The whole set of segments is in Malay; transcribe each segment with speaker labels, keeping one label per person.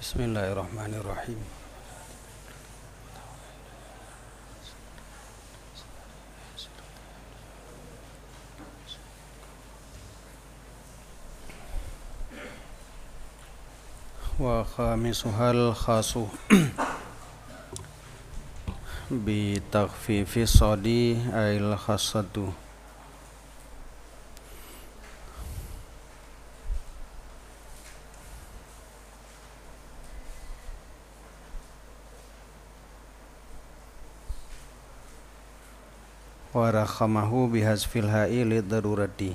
Speaker 1: Bismillahirrahmanirrahim. Wa khamisuhal khasu bi takhfifi sadi ail khasatu. Wa rakhamahu bihazfil ha'i lidarurati.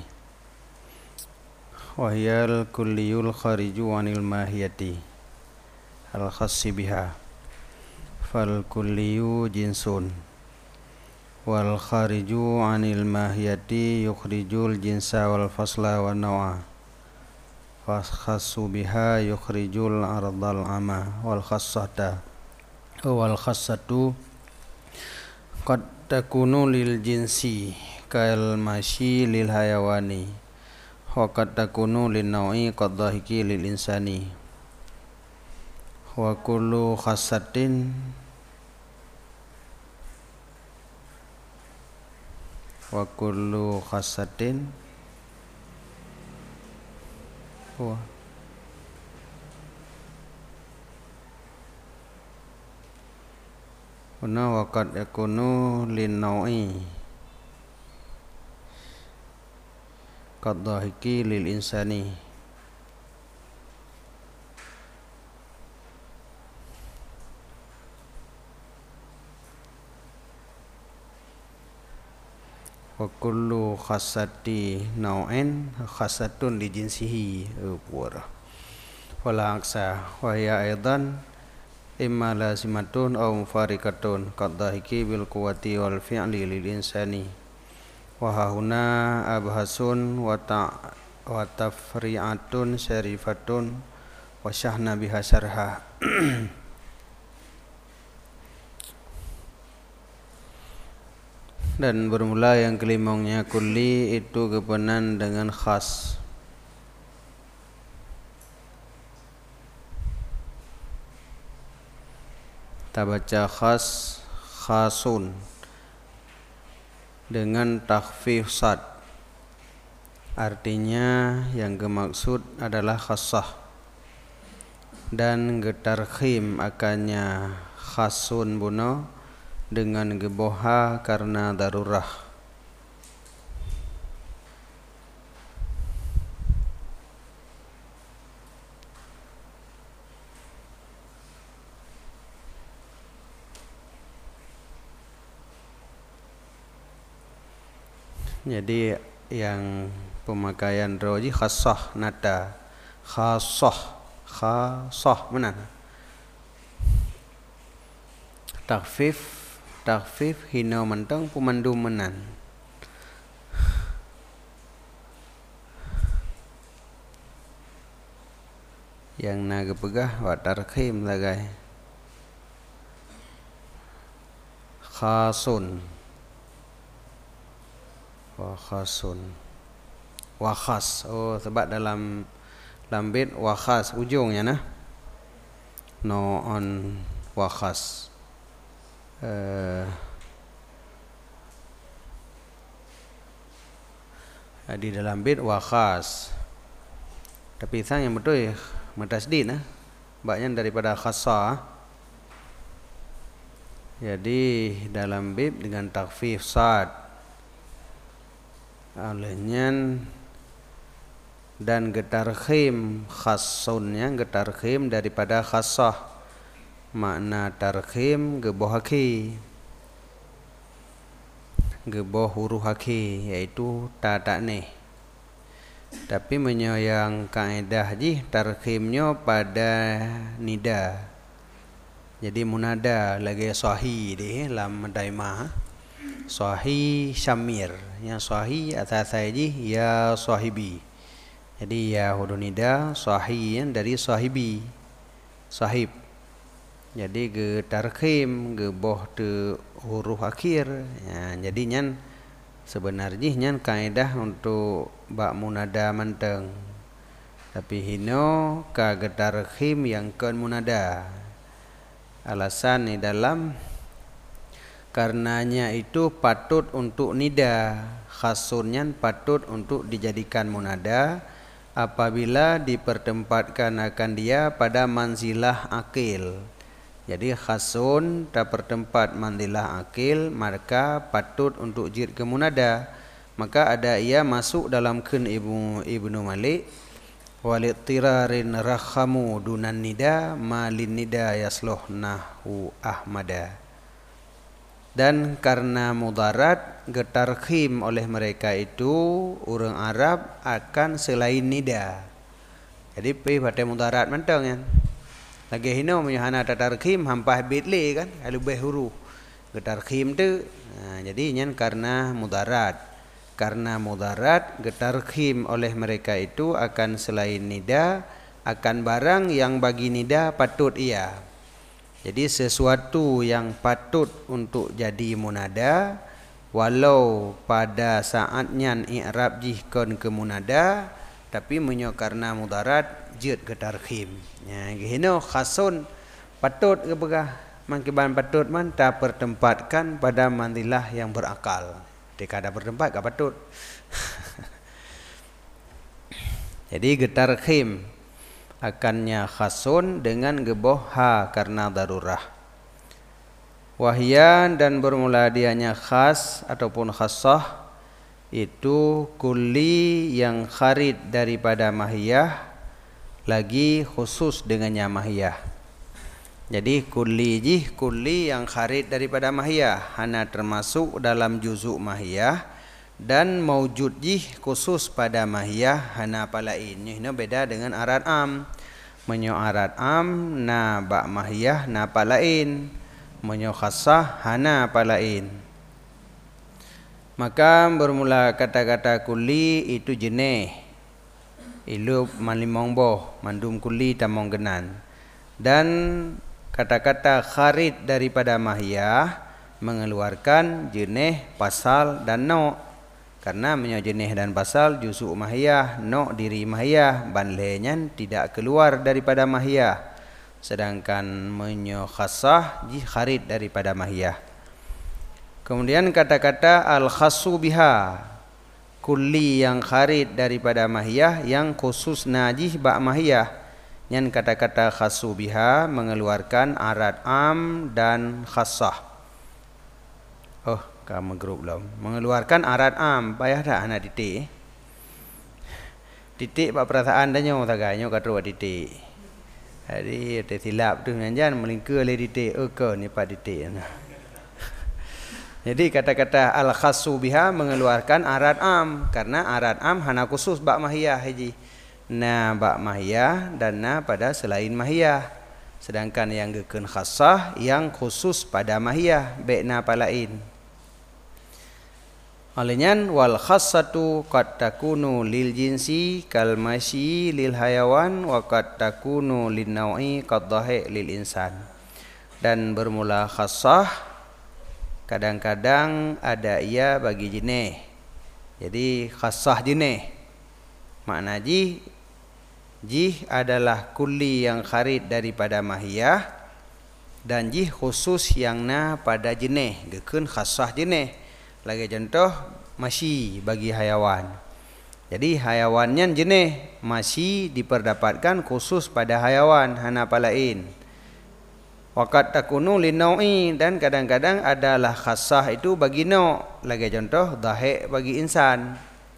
Speaker 1: Wahyal kulliyul khariju anil mahiyati al khassi biha. Fal kulliyu jinsun wal khariju anil mahiyati yukhrijul jinsa wal fasla wa nawa. Fas khassu biha yukhrijul ardal ama wal khassata wal khassatu qad takunu lil jinsi kal masyi lil hayawani wa qad takunu lin naui qad dhahiki lil insani wa kullu khassatin wa qad yakunu lin naui qad dhahiki lil insani wa kullu khassati nau'in khassatun li jinsihi wala aksa wa hiya aidan imma lazimatun aw mufarikatun qad dhahiki bil quwwati wal fi'li lil insani wa hahuna abhasun wa tafri'atun syarifatun wa syahna biha syarha. Dan bermula yang kelimongnya kulli itu kepenan dengan khas. Kita baca khas, khasun dengan takhfif sad. Artinya yang dimaksud adalah khassah dan getarkhim akannya khasun buno dengan geboha karena darurah. Jadi yang pemakaian roji khassah nada khassah benar. Takhfif hina mentang pemandu menan. Yang naga pegah wa tarkhim lagai khasun wa khasun wa khas. Oh, sebab dalam bait wa khas ujungnya nah no on wa khas. Di dalam bait wa khas, tapi sang yang betul ya matasdid nah banyak daripada khassa. Jadi dalam bait dengan takhfif sad alehnya dan getarkhim khassunnya getarkhim daripada khassah. Makna tarkhim gebohaki geboh huruf haki yaitu tatakne. Tapi menyayang kaedah ji tarkhimnya pada nida. Jadi munada lagi sahih deh lam daimah sahih syamir. Yang sahih atas ji ya sahibi. Jadi ya huruf nida sahih yang dari sahibi sahib. Jadi ge tarkhim ge boh te huruf akhir ya, jadinya sebenarnya nyan kaedah untuk bak munada menteng Tapi hino ka getarkhim yang kon munada. Alasan di dalam karenanya itu patut untuk nida, khasunnya patut untuk dijadikan munada apabila dipertempatkan akan dia pada manzilah akil. Jadi khasun tak bertempat manzilah akil, maka patut untuk jid ke munada. Maka ada ia masuk dalam kun Ibnu Malik, walittirarin rakhamu dunan nida malin nida yasluh nahu ahmada. Dan karena mudarat getarkhim oleh mereka itu orang Arab akan selain nida. Jadi pi pada mudarat mentang kan. Lagi hino menyahana tatarkhim hampah bitli kan kalau huruf. Getarkhim tu jadi nyan karena mudarat. Karena mudarat getarkhim oleh mereka itu akan selain nida, akan barang yang bagi nida patut ia. Jadi sesuatu yang patut untuk jadi munada walau pada saatnya i'rab jihkon ke munada tapi menyo karena mudarat jid getarkhim. Ya gino khasun patut ke begah mangkiban patut man tak pertempatkan pada mandilah yang berakal. Jika ada bertempat gak patut. Jadi getarkhim akannya khasun dengan geboh ha karena darurah. Wahyan dan bermula dianya khas ataupun khassah itu kulli yang kharid daripada mahiyah lagi khusus dengannya mahiyah. Jadi kulli yang kharid daripada mahiyah hana termasuk dalam juzuk mahiyah dan maujud khusus pada mahiyah hana palain. Ini beda dengan arat am. Menyo arat am na ba mahiyah na palain. Menyo khassah hana palain. Maka bermula kata-kata kulli itu jenih. Ilup malimong boh mandum kulli tamong genan. Dan kata-kata kharid daripada mahiyah mengeluarkan jenih, pasal dan no. Karena menyo jenih dan pasal jusuk mahiyah, no diri mahiyah, banlenyan tidak keluar daripada mahiyah. Sedangkan menyo khassah kharid daripada mahiyah. Kemudian kata-kata al-khassu biha, kulli yang kharid daripada mahiyah yang khusus najih ba mahiyah. Yang kata-kata khassu biha mengeluarkan arat am dan khassah. Oh, kamu grup belum mengeluarkan arat am, payah dah anak titik. Titik pak perasaan dah nyo taganya kata titik. Jadi tersilap tu jangan melingkar le titik. Ke ni pak titik. Jadi kata-kata al khassu biha mengeluarkan arat am karena arat am hana khusus bak mahiyah haji. Na bak mahiyah dan na pada selain mahiyah. Sedangkan yang gekun khassah yang khusus pada mahiyah bekna palain. Olehnya wal khassatu qad takunu lil jinsi kal masyi lil hayawan wa qad takunu lin nau'i qad dhahi lil insan. Dan bermula khassah kadang-kadang ada ia bagi jenis. Jadi khassah jenis. Makna jih adalah kulli yang kharid daripada mahiyah dan jih khusus yang na pada jenis. Gekun khassah jenis. Lagi contoh masyi bagi hayawan. Jadi hayawannya jenis masyi diperdapatkan khusus pada hayawan hana palain. Waqad takunu linau'i dan kadang-kadang adalah khassah itu bagi no'. Lagi contoh dhahi bagi insan.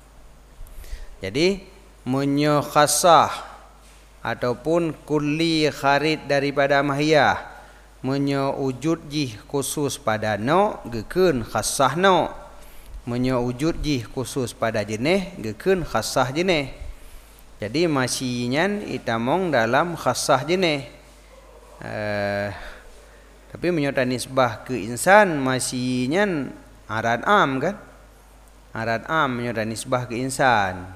Speaker 1: Jadi menyo khassah ataupun kulli kharid daripada mahiyah menyo wujud jih khusus pada no gekun khassah no. Menyo wujud jih khusus pada jenis gekun khassah jenis. Jadi masyinya itamong dalam khassah jenis. Tapi menyota nisbah ke insan masyinya arat am kan. Arat am menyota nisbah ke insan.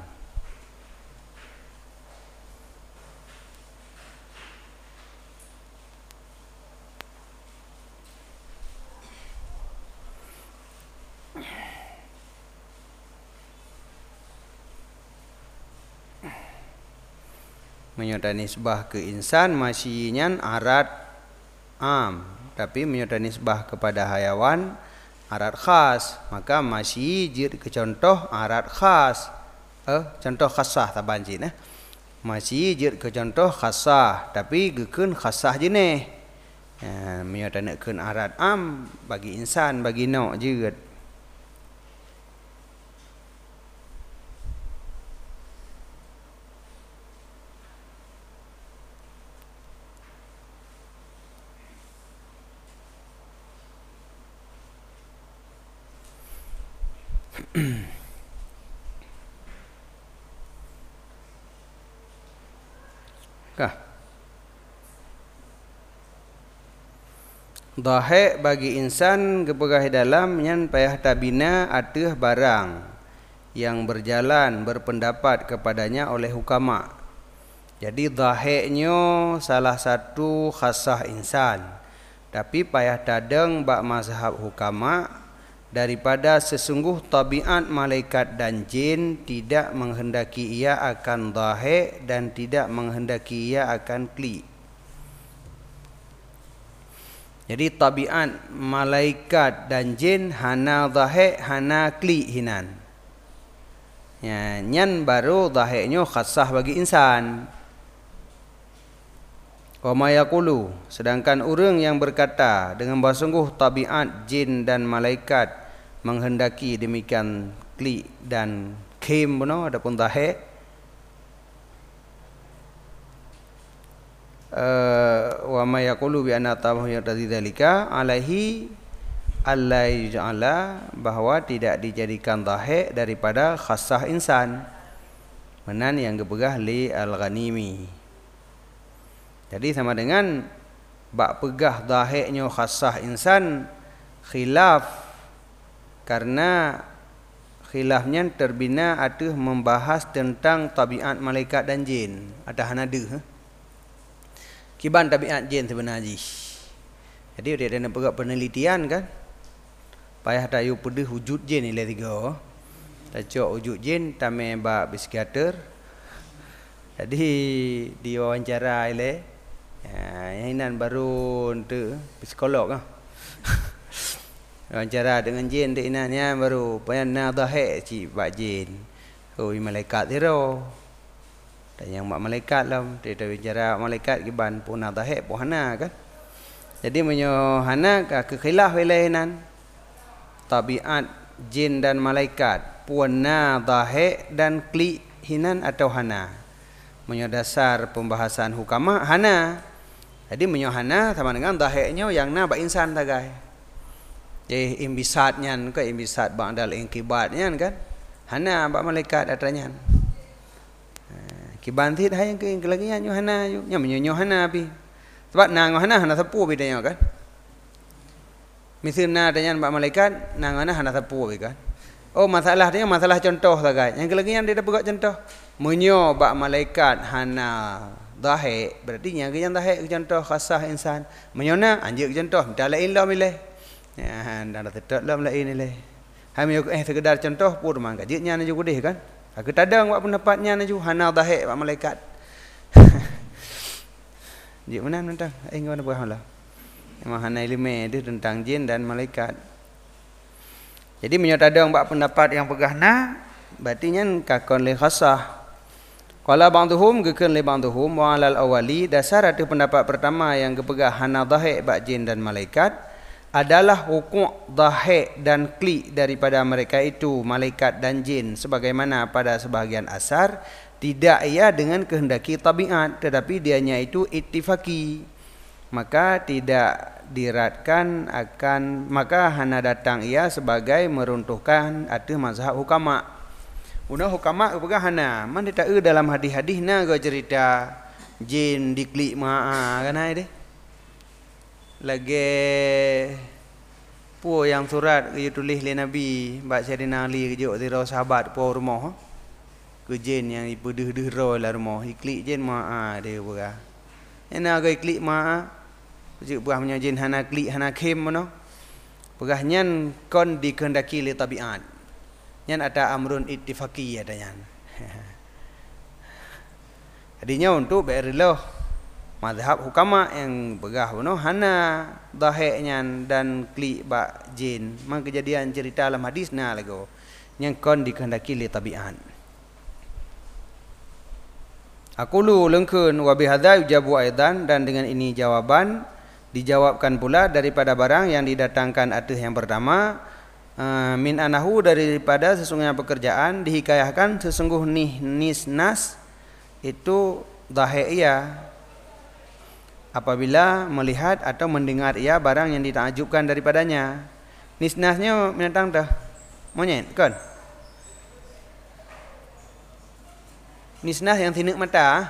Speaker 1: Menyata nisbah ke insan masyinya arat am, tapi menyata nisbah kepada hayawan arat khas, maka masyi jid ke contoh arat khas. Contoh khasah taban jin masyi jid ke contoh khasah, tapi gekeun khasah jenih. Menyata nakkeun arat am bagi insan, bagi nok jeut. Dhahe bagi insan kepegah dalam nyan payah tabina ateuh barang yang berjalan berpendapat kepadanya oleh hukama. Jadi dhahenyo salah satu khasah insan, tapi payah tadeng bak mazhab hukama daripada sesungguh tabiat malaikat dan jin tidak menghendaki ia akan dhahe dan tidak menghendaki ia akan kli. Jadi tabiat malaikat dan jin hana dhahe hana kli hinan. Nyan baru dhahenyo khasah bagi insan. Wa ma yaqulu, sedangkan orang yang berkata dengan bersungguh tabiat jin dan malaikat menghendaki demikian kli dan kim beno adapun dhahe, wa ma yaqulu bi anna tabahu yatadzalika alaihi alla yuj'ala, bahwa tidak dijadikan dhahe daripada khasah insan menan yang kepegah li al-ghanimi. Jadi sama dengan bak pegah dhahenyo khasah insan khilaf, karena khilafnya terbina atuh membahas tentang tabiat malaikat dan jin. Ada hanada kiban tabiat jin sebenarnya. Jadi dia ada pegang penelitian kan. Payah tayu pedih wujud jin nilai 3. Tacok wujud jin tame ba psikiater. Jadi diwawancara ile yang baru untuk psikolog ah. Wawancara dengan jin dek inanya baru payah na dhahe ci ba jin. Oi malaikat tiro. Dan yang mak malaikat lah, dia bicara malaikat kiban pun na dhahe pun hana kan. Jadi menyo hana ke khilaf ilainan tabiat jin dan malaikat pun na dhahe dan kli hinan atau hana. Menyo dasar pembahasan hukama hana. Jadi menyo hana sama dengan dhahenyo yang na ba insan tagai. Jadi imbisatnya ke imbisat ba'dal inqibatnya kan. Hana ba malaikat atanya. Kibantit hai yang kelagian Yohana nya menyo hana pi. Sebab nang hana sapu bedanya kan. Misalna dengan bak malaikat nang hana sapu kan. Oh masalah dia masalah contoh saja. Yang kelagian dia dapat contoh. Menyo bak malaikat hana dhahe, berarti yang dhahe contoh khasah insan. Menyona anjir contoh dah lain lah milih. Ya dah tetap lah lain nilai. Hai menyo sekedar contoh pur mang kajitnya juga deh kan. Aku tadang buat pendapatnya naju hana dhahe buat malaikat. Jik mana tentang ingin apa lah. Memang hana ilmu dia tentang jin dan malaikat. Jadi menyatadang buat pendapat yang pegahna berarti nya kakon le khasah. Qala ba'dhum gekeun le ba'dhum wa alal awali, dasar ada pendapat pertama yang kepegah hana dhahe buat jin dan malaikat adalah hukum dhahe dan kli daripada mereka itu malaikat dan jin, sebagaimana pada sebahagian asar tidak ia dengan kehendaki tabiat, tetapi dianya itu ittifaki, maka tidak diratkan akan, maka hana datang ia sebagai meruntuhkan atuh mazhab hukama. Una hukama kepegah hana man dia dalam hadis-hadis na go cerita jin dikli maa kan ai deh. Lagi pu yang surat ke tulis le Nabi bak Sayyidina Ali ke jok tiro sahabat pu rumah ke jin yang ipedeh-deh ro la rumah iklik jin maa dia berah. Ena ge iklik maa jik buah punya jin hana klik hana khem mano. Berah nyan kon dikehendaki le tabiat. Nyan ada amrun ittifaqi ada nyan. Jadinya untuk berilah mazhab hukama yang begah bunuh hana daheknya dan kli ba jin. Mang kejadian cerita dalam hadis nah lagu yang kon dikehendaki li tabiat. Aqulu lengkeun wa bihadza yujabu aidan, dan dengan ini jawaban dijawabkan pula daripada barang yang didatangkan atas yang pertama, min anahu daripada sesungguhnya pekerjaan, dihikayahkan sesungguh nisnas itu dahek ia apabila melihat atau mendengar ia barang yang ditakjubkan daripadanya. Nisnasnya binatang dah monyet kan? Nisnas yang tinik mata.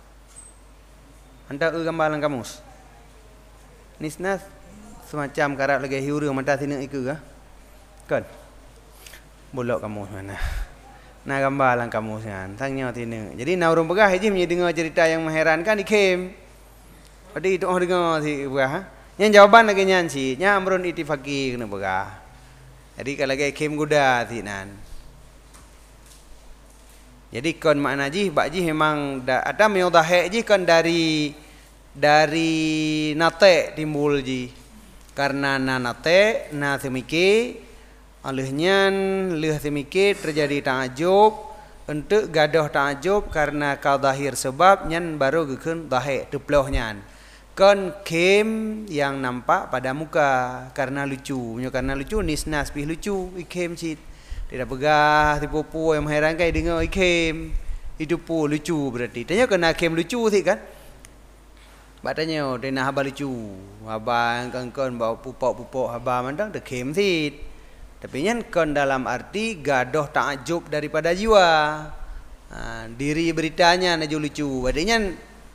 Speaker 1: Anda gambar dalam kamus. Nisnas semacam karat lagi hiu mata tinik iku kan? Bolok kamus mana? Nah gambar dalam kamus kan. Tangnya tinik. Jadi nak urung pegah je punya dengar cerita yang mengherankan dikem. Pada itu orang dengar si pegah. Yang jawaban lagi nyanci, nya amrun itifaki kena pegah. Jadi kalau lagi kem guda tinan. Jadi kon makna ji bak ji memang ada meodahek ji kon dari nate timbul ji. Karena nate na semiki alihnya leh semiki terjadi ta'ajub untuk gadah ta'ajub karena kau zahir sebab nyan baru gekeun dahek teplohnya. Kon kem yang nampak pada muka karena lucu. Karena lucu nisnas pih lucu ikem cit. Tidak pegah, tipu-tipu yang mengherankan dengar ikem. Itu pun lucu berarti. Tanya kena kem lucu sih kan? Batanya dia nak haba lucu. Haba yang kan bawa pupuk haba mandang dah kem sih. Tapi nyan kan dalam arti gadoh takjub daripada jiwa. Diri beritanya naju lucu. Batanya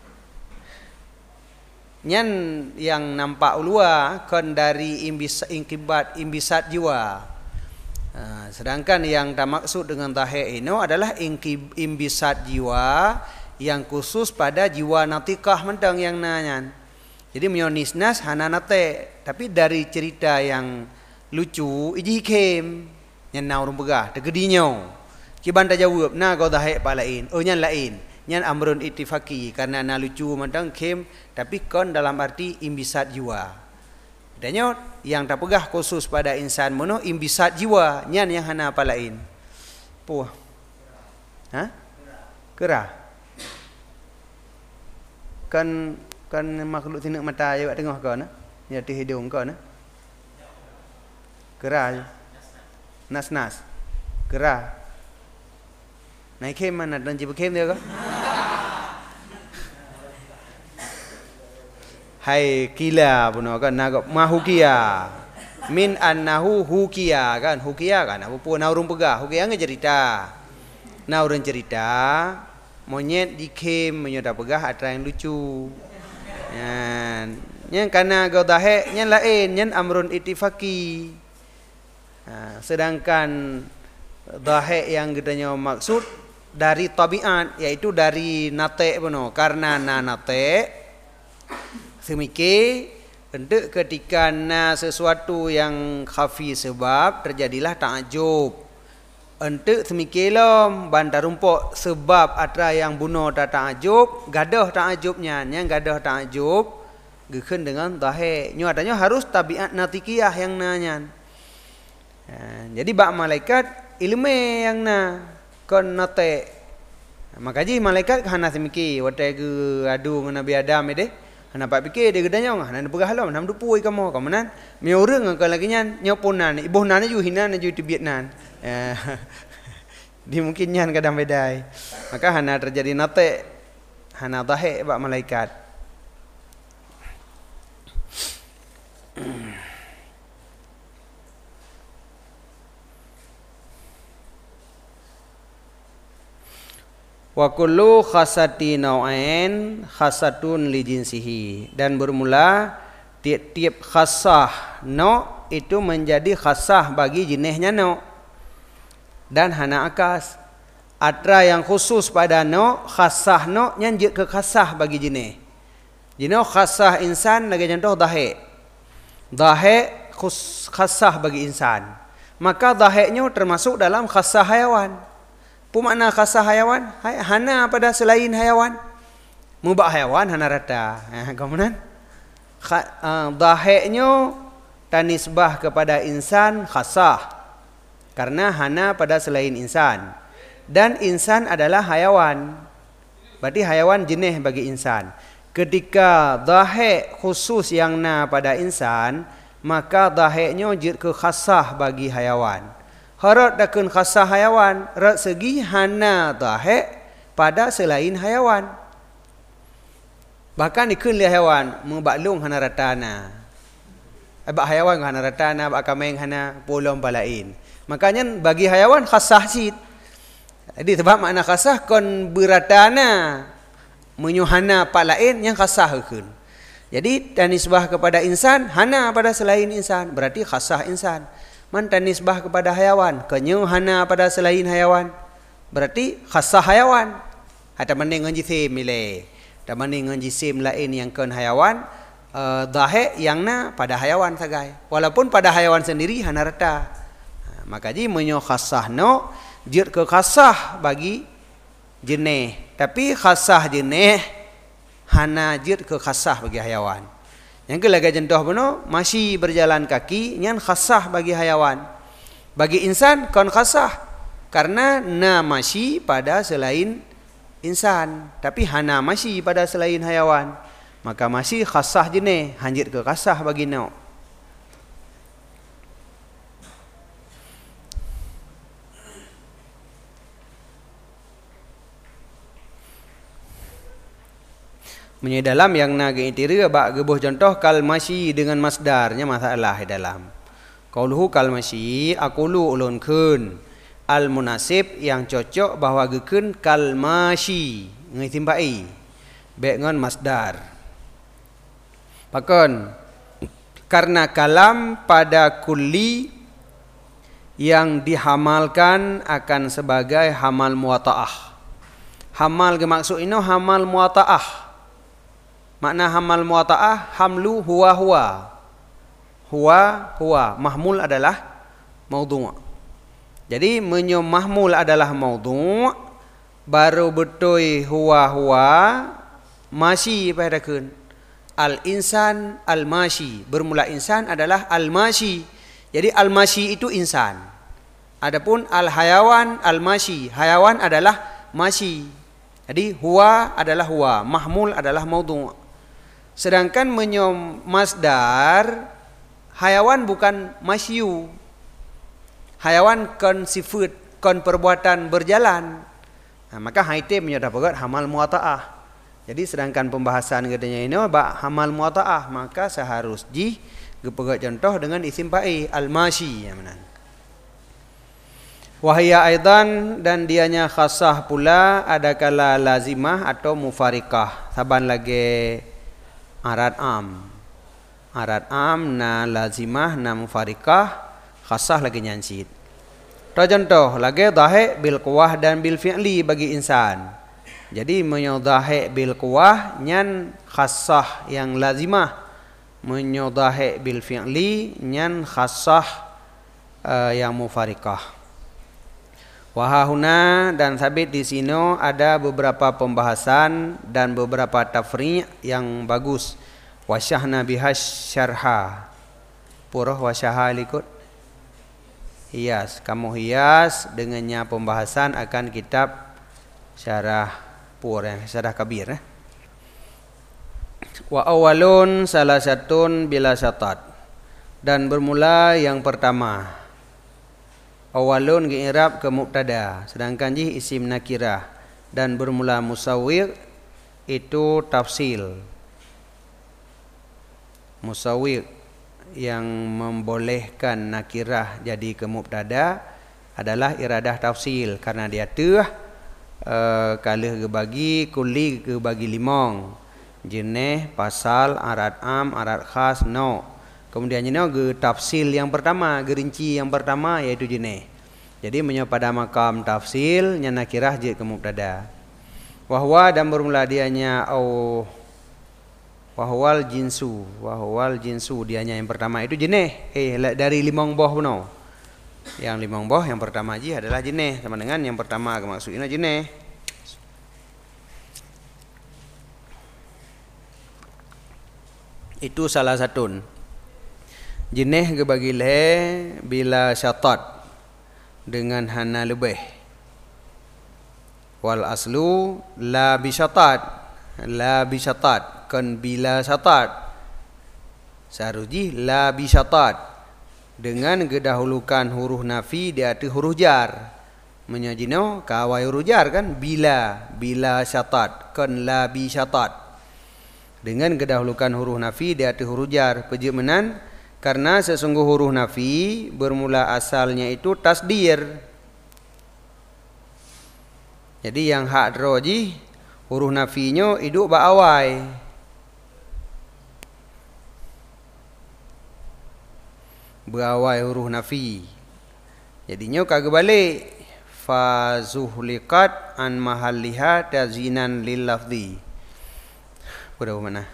Speaker 1: nyan yang nampak ulua kan dari imbisat jiwa. Sedangkan yang tak maksud dengan tahek ini adalah imbisat jiwa yang khusus pada jiwa natikah mentang yang nanya. Jadi mionisnas hana nate, tapi dari cerita yang lucu iji kem yang naurung begah tegedinya. Kiban tak jawab na kau tahek palain, nyan lain, nyan amrun itifaki karena na lucu mentang kem, tapi kon dalam arti imbisat jiwa. Adanya yang tak pegah khusus pada insan mono imbisat jiwa nyan yang hana apa lain. Puh. Ha? Kera. Kan makhluk tinak mata awak tengah kau na? Ya di hidung kau na? Kera. Nas. Kera. Naik kem mana dan jibu kem dia kau? Hai kila puno kan nagak mahukia min annahu hukia kan apa pun naurung pegah hukia cerita naurung cerita monyet dikem menyoda pegah ada yang lucu yang karena gau dahe yang lain yang amrun itifaki sedangkan dahe yang gedanya maksud dari tabiat yaitu dari nate puno karena nate semiki untuk ketika sesuatu yang khafi sebab terjadilah ta'ajub. Untuk semikilah bandar rumpuk sebab ada yang bunuh ta'ajub, gadah ta'ajubnya, yang gadah ta'ajub gekeun dengan dahek. Nyo adanya harus tabiat natikiyah yang nanya. Jadi bak malaikat ilmu yang na kon nate. Makaji malaikat hana semiki watai ke adu dengan Nabi Adam deh. Nampak fikir dia gedanya ngah nan pegah lah nam dupui kamu nan me urang ka lagi nyan nyoponan ibuh nan ju hinan ju Vietnam di mungkin nyan kadang bedai maka hana terjadi nate hana dahek bak malaikat wa kullu khasati nau'ain khasatun li jinsihi, dan bermula tiap-tiap khasah no itu menjadi khasah bagi jenisnya no, dan hana akas atra yang khusus pada no khasah no nyanjut ke khasah bagi jenis khasah insan lagi contoh dahe khasah bagi insan, maka daheknya termasuk dalam khasah hayawan. Apa makna khasah hayawan? Hana pada selain hayawan. mubak hayawan hana rata. Kemudian daheknya tanisbah kepada insan khasah karena hana pada selain insan, dan insan adalah hayawan, berarti hayawan jenis bagi insan. Ketika dahek khusus yang na pada insan, maka daheknya jid ke khasah bagi hayawan. Harap dakun khasah hayawan, rat segi hana dahek pada selain hayawan. Bahkan ikun li hayawan membaklung hana ratana. Abak hayawan hana ratana, abak kameng hana polom balain. Makanya bagi hayawan khasah sid. Jadi sebab makna khasah kon beratana menyuhana pak lain yang khasah ikun. Jadi tanisbah kepada insan hana pada selain insan, berarti khasah insan. Man tanisbah kepada hayawan kenyu hana pada selain hayawan, berarti khasah hayawan. Ada mending jisim milih. Ada mending jisim lain yang kon hayawan, dahek yang na pada hayawan sagai. Walaupun pada hayawan sendiri hana rata. Maka ji menyo khasah no jid ke khasah bagi jenis, tapi khasah jenis hana jid ke khasah bagi hayawan. Yang ke lagi contoh beno masih berjalan kaki nyan khasah bagi hayawan. Bagi insan kon khasah karena na masih pada selain insan, tapi hana masih pada selain hayawan. Maka masih khasah jenis hanjit ke khasah bagi no. Menye dalam yang naga itira bak gebuh contoh kal masyi dengan masdarnya masalah dalam. Qauluhu kal masyi aqulu ulun kun al munasib yang cocok bahwa gekeun kal masyi ngai timbai baik ngon masdar. Pakon karena kalam pada kulli yang dihamalkan akan sebagai hamal muwata'ah. Hamal ke maksud ini hamal muwata'ah. Makna hamal muwata'ah hamlu huwa huwa. Huwa huwa. Mahmul adalah maudhu'. Jadi menyo mahmul adalah maudhu', baru betul huwa huwa masyi pada kun. Al insan al masyi. Bermula insan adalah al masyi. Jadi al masyi itu insan. Adapun al hayawan al masyi. Hayawan adalah masyi. Jadi huwa adalah huwa, mahmul adalah maudhu'. Sedangkan menyom masdar hayawan bukan masyu. Hayawan kon sifat, kon perbuatan berjalan. Nah, maka haitim menyodah pegat hamal muwata'ah. Jadi sedangkan pembahasan katanya ini bak hamal muwata'ah, maka seharus ji gepegat contoh dengan isim fa'i al-masyi yang menan. Wahya aidan dan dianya khasah pula adakala lazimah atau mufarikah. Saban lagi arat am. Arat am na lazimah na mufarikah khasah lagi nyansit. Contoh lagi dahek bil quwah dan bil fi'li bagi insan. Jadi menyodahek bil quwah nyan khasah yang lazimah. Menyodahek bil fi'li nyan khasah yang mufarikah. Wahahuna dan sabit di sini ada beberapa pembahasan dan beberapa tafri' yang bagus. Wasyahna bihas syarha. Purah wasyaha likut. Hias. Kamu hias dengannya pembahasan akan kitab syarah purah, syarah kabir. Wa awalun salah satun bila syatat. Dan bermula yang pertama. Awalun i'rab ke mubtada, sedangkan ji isim nakirah, dan bermula musawwir itu tafsil. Musawwir yang membolehkan nakirah jadi ke mubtada adalah iradah tafsil karena dia tuh kalih ke bagi kulli ke bagi limong. Jenis, pasal, arat am, arat khas, no. Kemudian ini ke tafsil yang pertama, gerinci yang pertama yaitu jenis. Jadi pada makam tafsil nya nakirah je ke mubtada. Wahwa dan bermula dianya au wahwal jinsu dianya yang pertama itu jenis. Dari limong boh beno. Yang limong boh yang pertama je adalah jenis sama dengan yang pertama maksudnya jenis. Itu salah satu. Jenis gebagi le bila syatat dengan hana lebih. Wal aslu la bisyatat. La bisyatat kan bila syatat. Saruji la bisyatat dengan gedahulukan huruf nafi di atas huruf jar. Menyajino kawai huruf jar kan bila syatat kan la bisyatat dengan gedahulukan huruf nafi di atas huruf jar. Pejemenan karena sesungguh huruf nafi bermula asalnya itu tasdir. Jadi yang hak roji huruf nafinya hidup ba'awai. Berawai huruf nafi. Jadinya kagak balik. Fa zuhliqat an mahalliha tazinan lil lafzi. Berapa mana?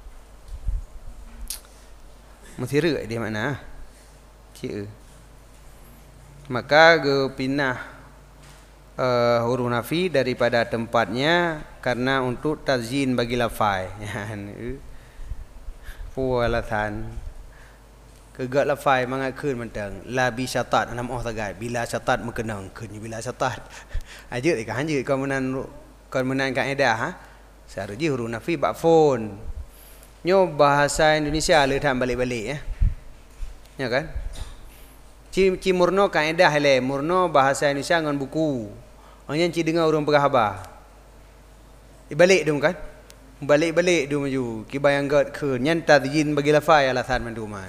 Speaker 1: Mesira dia mana? Cik. Maka ge pindah huruf nafi daripada tempatnya karena untuk tazyin bagi lafai. Pualatan. Kegak lafai mangat keun mentang. La bi syatat nam oh tagai. Bila syatat mekenang keun bila syatat. Aje ka hanje kau menan kaedah ha. Seharusnya huruf nafi ba'fun. Nyo bahasa Indonesia le tham balik-balik ya. Ya kan? Ci murno kaedah le, murno bahasa Indonesia ngan buku. Onyan ci dengar urang perahaba. Ibalik dum kan? Balik-balik dum maju. Ki bayang gat keun nyan tazyin bagi lafai alasan mandu mah.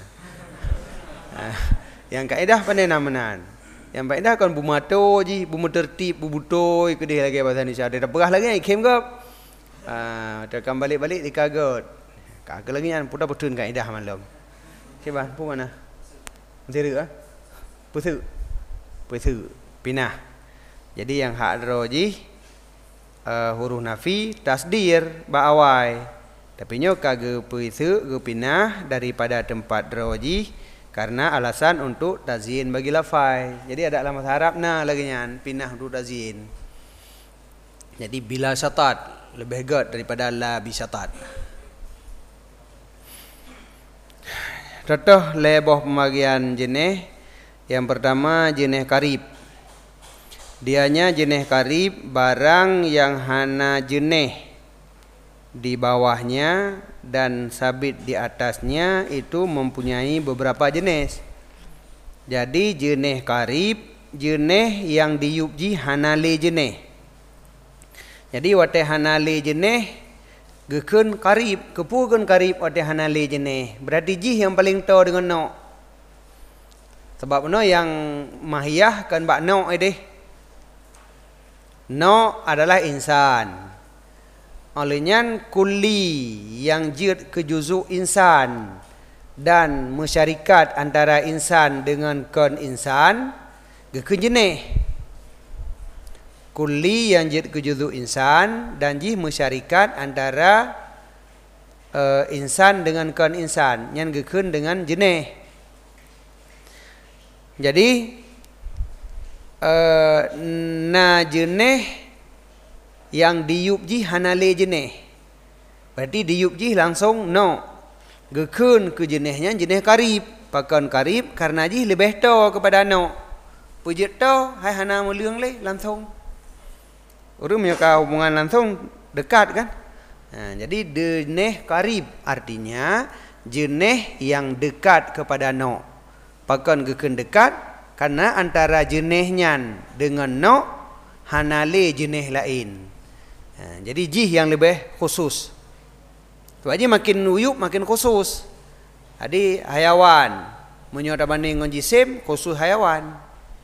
Speaker 1: Yang kaedah pandai namanan. Yang kaedah kan bumato ji, bumu tertib, bubutoi kedih lagi bahasa Indonesia. Ada berah lagi kem ke? Tekan balik-balik dikagot. Kagak lagi kan putar putun kaedah malam. Siapa? Pu mana? Menteri ah? Putu. Pinah. Jadi yang hak roji huruf nafi tasdir ba'awai. Tapi nyo kagak putu ge pinah daripada tempat roji karena alasan untuk tazyin bagi lafai. Jadi ada alamat Arab nah lagi nyan pinah untuk tazyin. Jadi bila syatat lebih gad daripada la bi syatat. Contoh leboh pembagian jenis. Yang pertama jenis karib. Dianya jenis karib barang yang hana jenis di bawahnya dan sabit di atasnya itu mempunyai beberapa jenis. Jadi jenis karib jenis yang diubji hanali jenis. Jadi wate hanali jenis gekun karib, kepugun karib wate hanali jenis. Berarti jih yang paling tahu dengan no. Sebab no yang mahiyah kan bak no deh. No adalah insan. Olehnya kulli yang jid ke juzuk insan dan masyarikat antara insan dengan kon insan gekun jenis. Kulli yang jid ke juzuk insan dan jih masyarikat antara insan dengan kon insan yang gekun dengan jenis. Jadi na jenis yang diubji hanale jenis. Berarti diubji langsung no. Gekun ke jenisnya jenis karib. Pakan karib karena jih lebih to kepada no. Pujit to hai hana muliung le langsung. Orang punya hubungan langsung dekat kan. Jadi jenis karib artinya jenis yang dekat kepada no. Pakan gekun dekat karena antara jenisnya dengan no hanale jenis lain. Jadi jih yang lebih khusus. Tu aja makin uyup makin khusus. Jadi hayawan menyota banding dengan jisim khusus hayawan.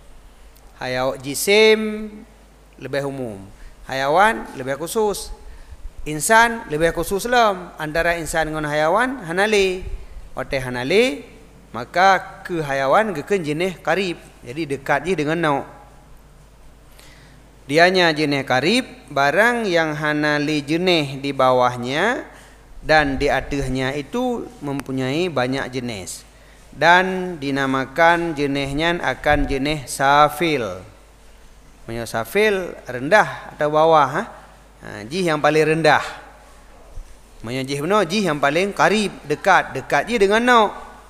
Speaker 1: Jisim lebih umum. Hayawan lebih khusus. Insan lebih khusus lah. Antara insan dengan hayawan hanale. Ote hanale maka ke hayawan gekun jenis karib. Jadi dekat je dengan no. Dianya jenis karib barang yang hanali jenis di bawahnya dan di atasnya itu mempunyai banyak jenis dan dinamakan jenisnya akan jenis safil. Maksudnya safil rendah atau bawah jih yang paling rendah. Maksudnya jih benar, jih yang paling karib, dekat. Dekat je dengan no.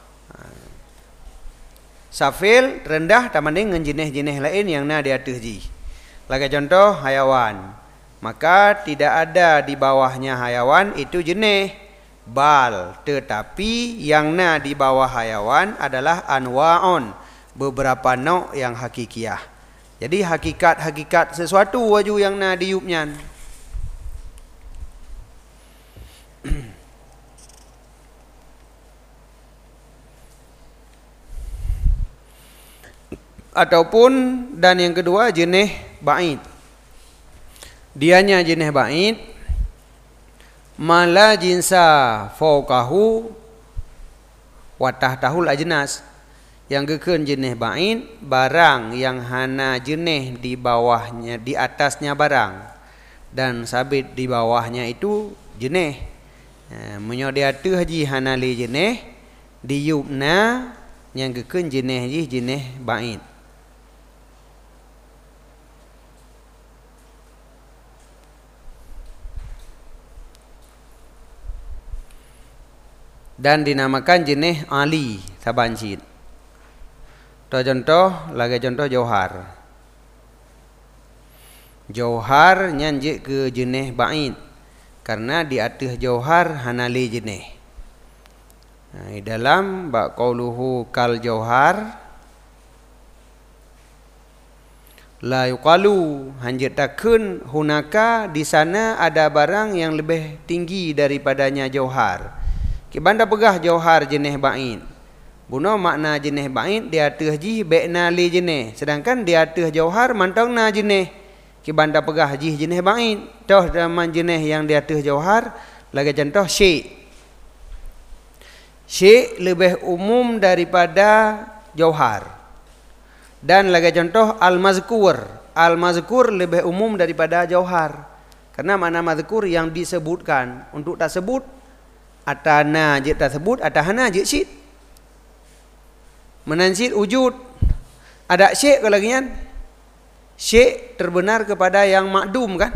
Speaker 1: Safil rendah tak banding dengan jenis-jenis lain yang na di atas jih. Lagi contoh hayawan. Maka tidak ada di bawahnya hayawan itu jenis bal. Tetapi yang na di bawah hayawan adalah anwa'un. Beberapa no' yang hakikiah. Jadi hakikat-hakikat sesuatu waju yang na diupnyan. Ataupun dan yang kedua jenis ba'id. Dianya jenis ba'id mala jinsa fauqahu wa tahtahul ajnas. Yang gekeun jenis ba'id barang yang hana jenis di bawahnya, di atasnya barang dan sabit di bawahnya itu jenis. Menyo di atas ji hana li jenis di yubna yang gekeun jenis ji jenis ba'id. Dan dinamakan jenis ali sabancit. Contoh lagi contoh jauhar. Jauhar nyanjik ke jenis ba'id karena di atas jauhar hanali jenis. Di dalam bab qauluhu kal jauhar la yuqalu hanjit takun hunaka, di sana ada barang yang lebih tinggi daripadanya jauhar. Kibanda pegah jauhar jenis ba'id. Buno makna jenis ba'id di atas jih baikna li jenis. Sedangkan di atas jauhar mantong na jenis. Kibanda pegah jih jenis ba'id. Toh dalam jenis yang di atas jauhar. Lagi contoh syek. Syek lebih umum daripada jauhar. Dan lagi contoh al-mazkur. Al-mazkur lebih umum daripada jauhar. Karena makna mazkur yang disebutkan. Untuk tak sebut atana je tersebut, atahana je syid. Menansid wujud. Ada syek kalau lagi kan? Syek terbenar kepada yang makdum kan?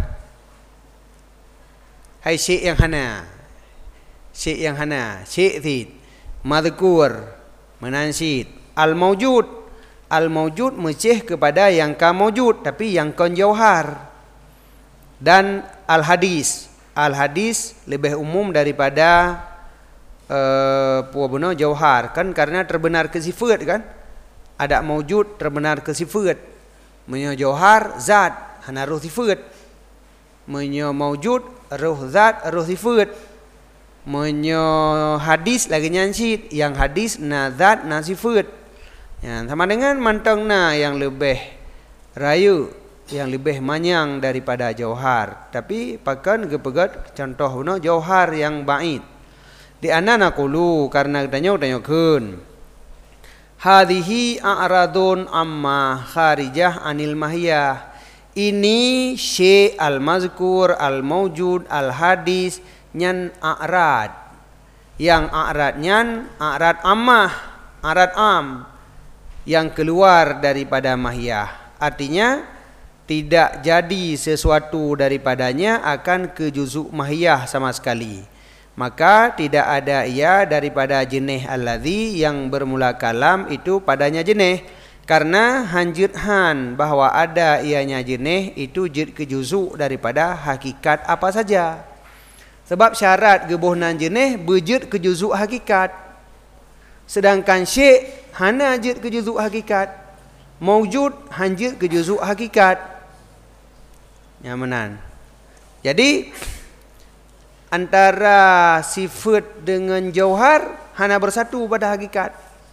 Speaker 1: Hai syek yang hana. Syek yang hana, syek thid. Madhkur, menansid. Al-mawjud. Al-mawjud mecih kepada yang ka mawjud tapi yang kon jauhar. Dan al-hadis. Al-hadis lebih umum daripada puabuna jauhar kan, karena terbenar ke sifat kan. Ada mawjud terbenar ke sifat. Menyo jauhar zat hana ruh sifat. Menyo mawjud ruh zat ruh sifat. Menyo hadis lagi nyansit, yang hadis na zat na sifat. Ya, sama dengan mantang na yang lebih rayu, yang lebih manyang daripada jauhar. Tapi pakan gepegat contoh no jauhar yang ba'id. Di anana qulu karena tanya-tanyakeun. Hadhihi a'radun amma kharijah anil mahiyah. Ini syai' al-mazkur, al-mawjud, al-hadis nyan a'rad. Yang a'rad nyan a'rad ammah, a'rad am yang keluar daripada mahiyah. Artinya tidak jadi sesuatu daripadanya akan ke juzuk mahiyah sama sekali. Maka tidak ada ia daripada jenis alladhi yang bermula kalam itu padanya jenis. Karena hanjuthan bahawa ada ianya jenis itu jid ke juzuk daripada hakikat apa saja. Sebab syarat gebuhnan jenis berjid ke juzuk hakikat. Sedangkan syek hana jid ke juzuk hakikat. Mawjud hanjid ke juzuk hakikat. Nyamanan. Jadi antara sifat dengan jauhar hana bersatu pada hakikat.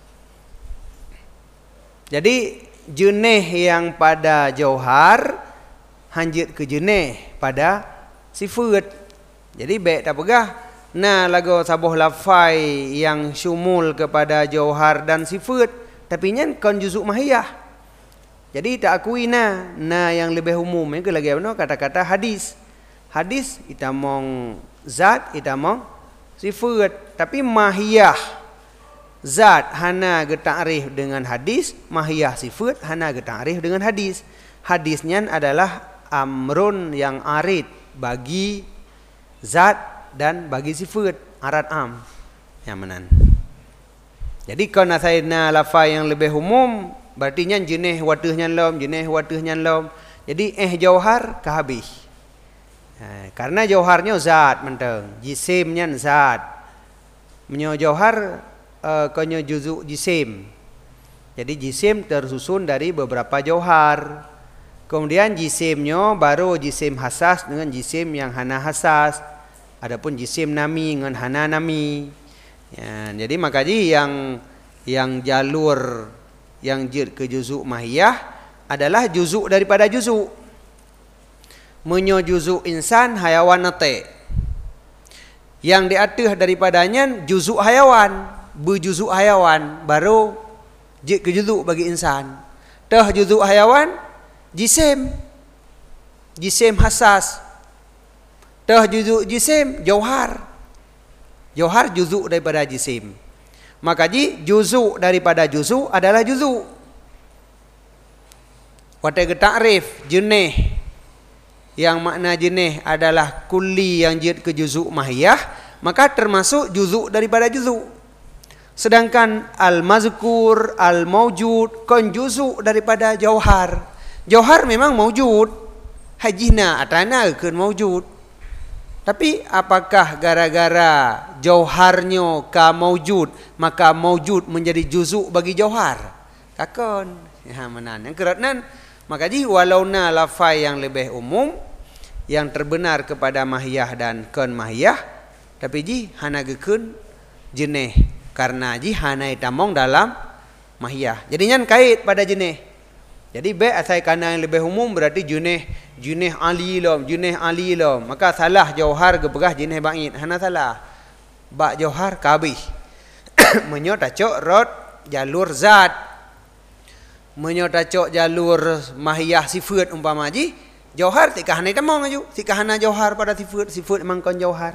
Speaker 1: Jadi jenis yang pada jauhar hanjid ke jenis pada sifat. Jadi baik tak pegah. Nah lagu sabuh lafai yang syumul kepada jauhar dan sifat. Tapi nyan kon juzuk mahiyah. Jadi tak akui na yang lebih umum ke lagi apa kata-kata hadis. Hadis kita mong zat, kita mong sifat. Tapi mahiyah zat hana ge ta'rif dengan hadis, mahiyah sifat hana ge ta'rif dengan hadis. Hadisnya adalah amrun yang arid bagi zat dan bagi sifat arat am yang menan. Jadi kalau nasaina lafaz yang lebih umum berarti nya jenis wateuhnya lom, jenis wateuhnya lom. Jadi jauhar ka habis. Karena jauharnya zat menteng, jisimnya zat. Menyo jauhar konyo juzuk jisim. Jadi jisim tersusun dari beberapa jauhar. Kemudian jisimnya baru jisim hasas dengan jisim yang hana hasas. Adapun jisim nami dengan hana nami. Ya, jadi makanya yang jalur yang jid ke juzuk mahiyah adalah juzuk daripada juzuk. Menyo juzuk insan hayawan nate. Yang diatur daripadanya juzuk hayawan, berjuzuk hayawan baru jid ke juzuk bagi insan. Tah juzuk hayawan jisim hasas. Tah juzuk jisim jauhar juzuk daripada jisim. Maka juzuk daripada juzuk adalah juzuk. Watai ta'rif jenis yang makna jenis adalah kulli yang jid ke juzuk mahiyah, maka termasuk juzuk daripada juzuk. Sedangkan al-mazkur, al-mawjud kon juzuk daripada jauhar. Jauhar memang mawjud, hajina atana keun mawjud. Tapi apakah gara-gara jauharnya ka mawjud maka mawjud menjadi juzuk bagi jauhar? Takon. Ya menan. Yang keratnan maka walau na lafaz yang lebih umum yang terbenar kepada mahiyah dan kon mahiyah, tapi hana gekeun jenis karena hana itamong dalam mahiyah. Jadinya kait pada jenis. Jadi asai kana yang lebih umum berarti jenis ali lom. Maka salah jauhar gebegah jenis ba'id. Hana salah. Ba jauhar kabih. Menyo tacok rod jalur zat. Menyo tacok jalur mahiyah sifat umpama jauhar tikah hana tamong aju. Tikah hana jauhar pada sifat memang kon jauhar.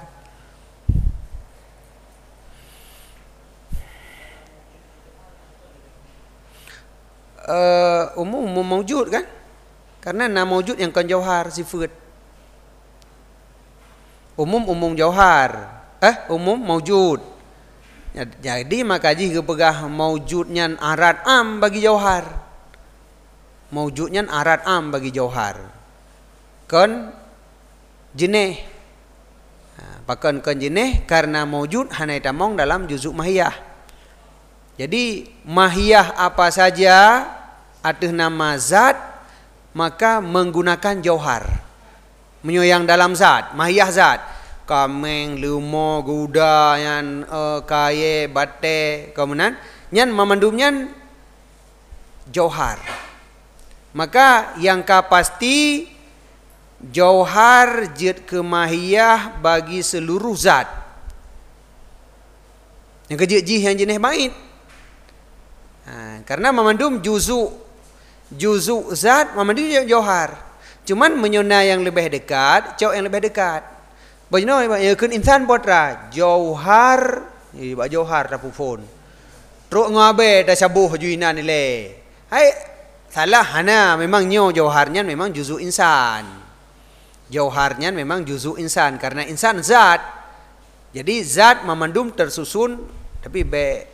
Speaker 1: Umum mawjud kan? Karena nama mawjud yang kon jauhar sifat. Umum jauhar. Umum mawjud. Jadi maka kepegah mawjudnya arat am bagi jauhar. Mawjudnya arat am bagi jauhar. Kon jenis. Pakon kon jenis karena mawjud hana tamong dalam juzuk mahiyah. Jadi mahiyah apa saja atas nama zat maka menggunakan jauhar. Menyoyang dalam zat, mahiyah zat. Kameng, lumo, guda, yan kaye, bate, kemudian nyan memandumnya jauhar. Maka yang pasti jauhar jid ke mahiyah bagi seluruh zat. Yang kejik yang jenis bait. Karena memandum juzuk zat memandum jauhar. Cuman menyona yang lebih dekat, cok yang lebih dekat. Bagaimana ya kun insan potra jauhar, ba jauhar ta pufon. Truk ngabe dah sabuh juina ni le. Hai salah hana memang nyo jauharnya memang juzuk insan. Jauharnya memang juzuk insan karena insan zat. Jadi zat memandum tersusun tapi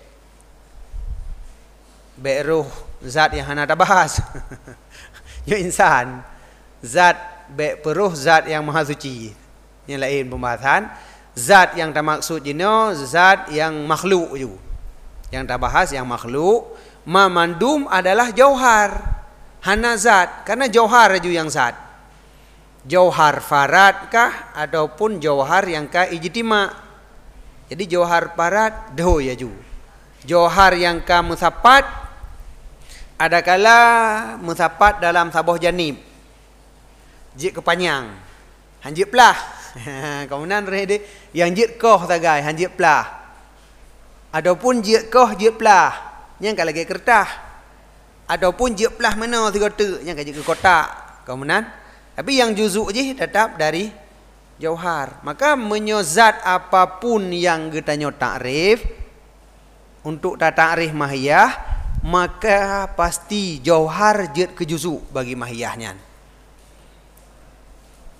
Speaker 1: ruh zat yang hana bahas. Yo insan zat peruh zat yang maha suci. Yang lain pembahasan zat yang tak maksud jino zat yang makhluk ju. Yang tak bahas yang makhluk mamandum adalah jauhar hana zat karena jauhar ju yang zat. Jauhar farad kah ataupun jauhar yang ka ijtima. Jadi jauhar farad do ya ju. Jauhar yang ka musapat adakala musapat dalam sabuh janib. Jik kepanyang. Hanjip lah. Kemudian yang jik koh tagai hanjip lah. Adapun jik koh jik lah. Yang kalau lagi kertah. Adapun jik lah mana tiga tu. Yang kajik ke kotak. Kemudian. Tapi yang juzuk je tetap dari jauhar. Maka menyozat apapun yang kita nyot takrif. Untuk takrif mahiyah. Maka pasti jauhar jid ke juzuk bagi mahiyahnya.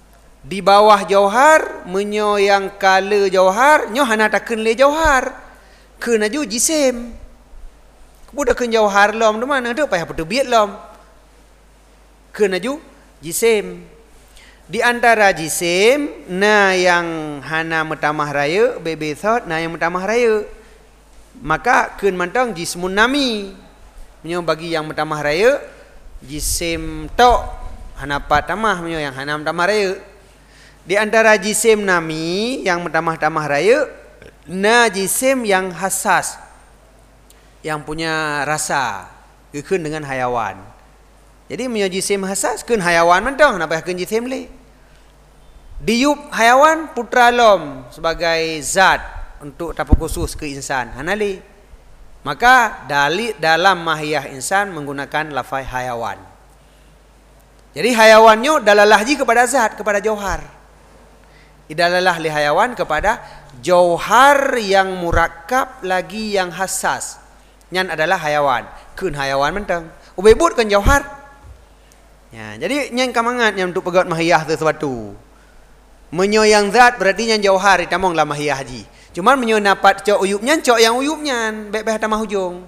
Speaker 1: Di bawah jauhar menyo yang kala jauhar nyo hana takun le jauhar. Keun aju jisim. Budak keun jauhar lom tu mana tu payah pertubiat lom. Keun aju jisim. Di antara jisim na yang hana metamah raya bebesot na yang metamah raya. Maka keun mantong jismun nami. Menyo bagi yang metamah raya jisim tok hana pat tamah menyo yang hana metamah raya. Di antara jisim nami yang metamah-tamah raya, na jisim yang hassas, yang punya rasa, keun dengan hayawan. Jadi menyo jisim hassas, keun hayawan mentong, kenapa keun jisim le? Diup hayawan putra lom sebagai zat untuk tapu khusus ke insan, hanali. Maka dalam mahiyah insan menggunakan lafaz hayawan. Jadi hayawannya dalalah ji kepada zat, kepada jauhar. Idalalah li hayawan kepada jauhar yang murakkab lagi yang hassas. Nyan adalah hayawan. Keun hayawan mentang. Ubebut kan jauhar. Ya, jadi nyan kamangat yang untuk pegat mahiyah sesuatu. Menyo yang zat berarti nyan jauhar itamong lah mahiyah haji. Cuman menyo napat cok uyup nyan, cok yang uyup nyan. Bek-bek tamah hujung.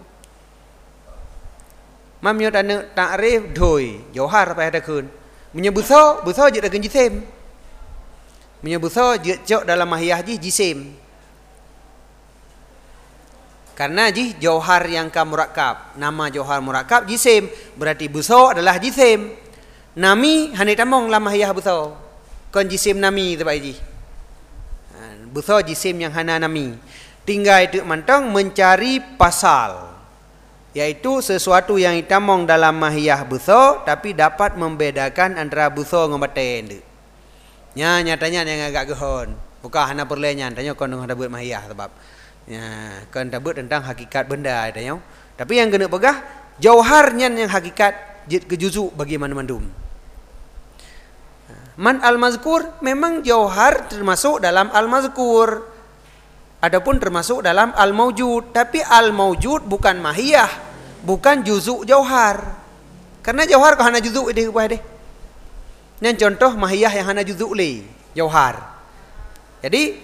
Speaker 1: Mamnyo tanda ta'rif doi. Jauhar apa ada keun. Menyo buso je ada keun jisim. Menyebuso cok dalam mahiyah jisim. Karena jauhar yang ka murakkab. Nama jauhar murakkab jisim. Berarti buso adalah jisim. Nami hanya tamong lah mahiyah buso. Kon jisim nami tu baik ji. Buso jisim yang hana nami. Tinggal itu mantong mencari pasal. Yaitu sesuatu yang itamong dalam mahiyah buso tapi dapat membedakan antara buso dengan batin. Ya, nyatanya yang agak gehon. Bukan hanya perlenyan, tanya kon ada buat mahiyah sebab. Ya, kon tabut tentang hakikat benda tanya. Tapi yang kena pegah jauharnya yang hakikat jid kejuzu bagaimana mandum. Man al-mazkur memang jauhar termasuk dalam al-mazkur. Adapun termasuk dalam al-maujud, tapi al-maujud bukan mahiyah, bukan juzuk jauhar. Karena jauhar kau hanya juzuk deh buah deh. Ini contoh mahiyah yang hana juzuk le, jauhar. Jadi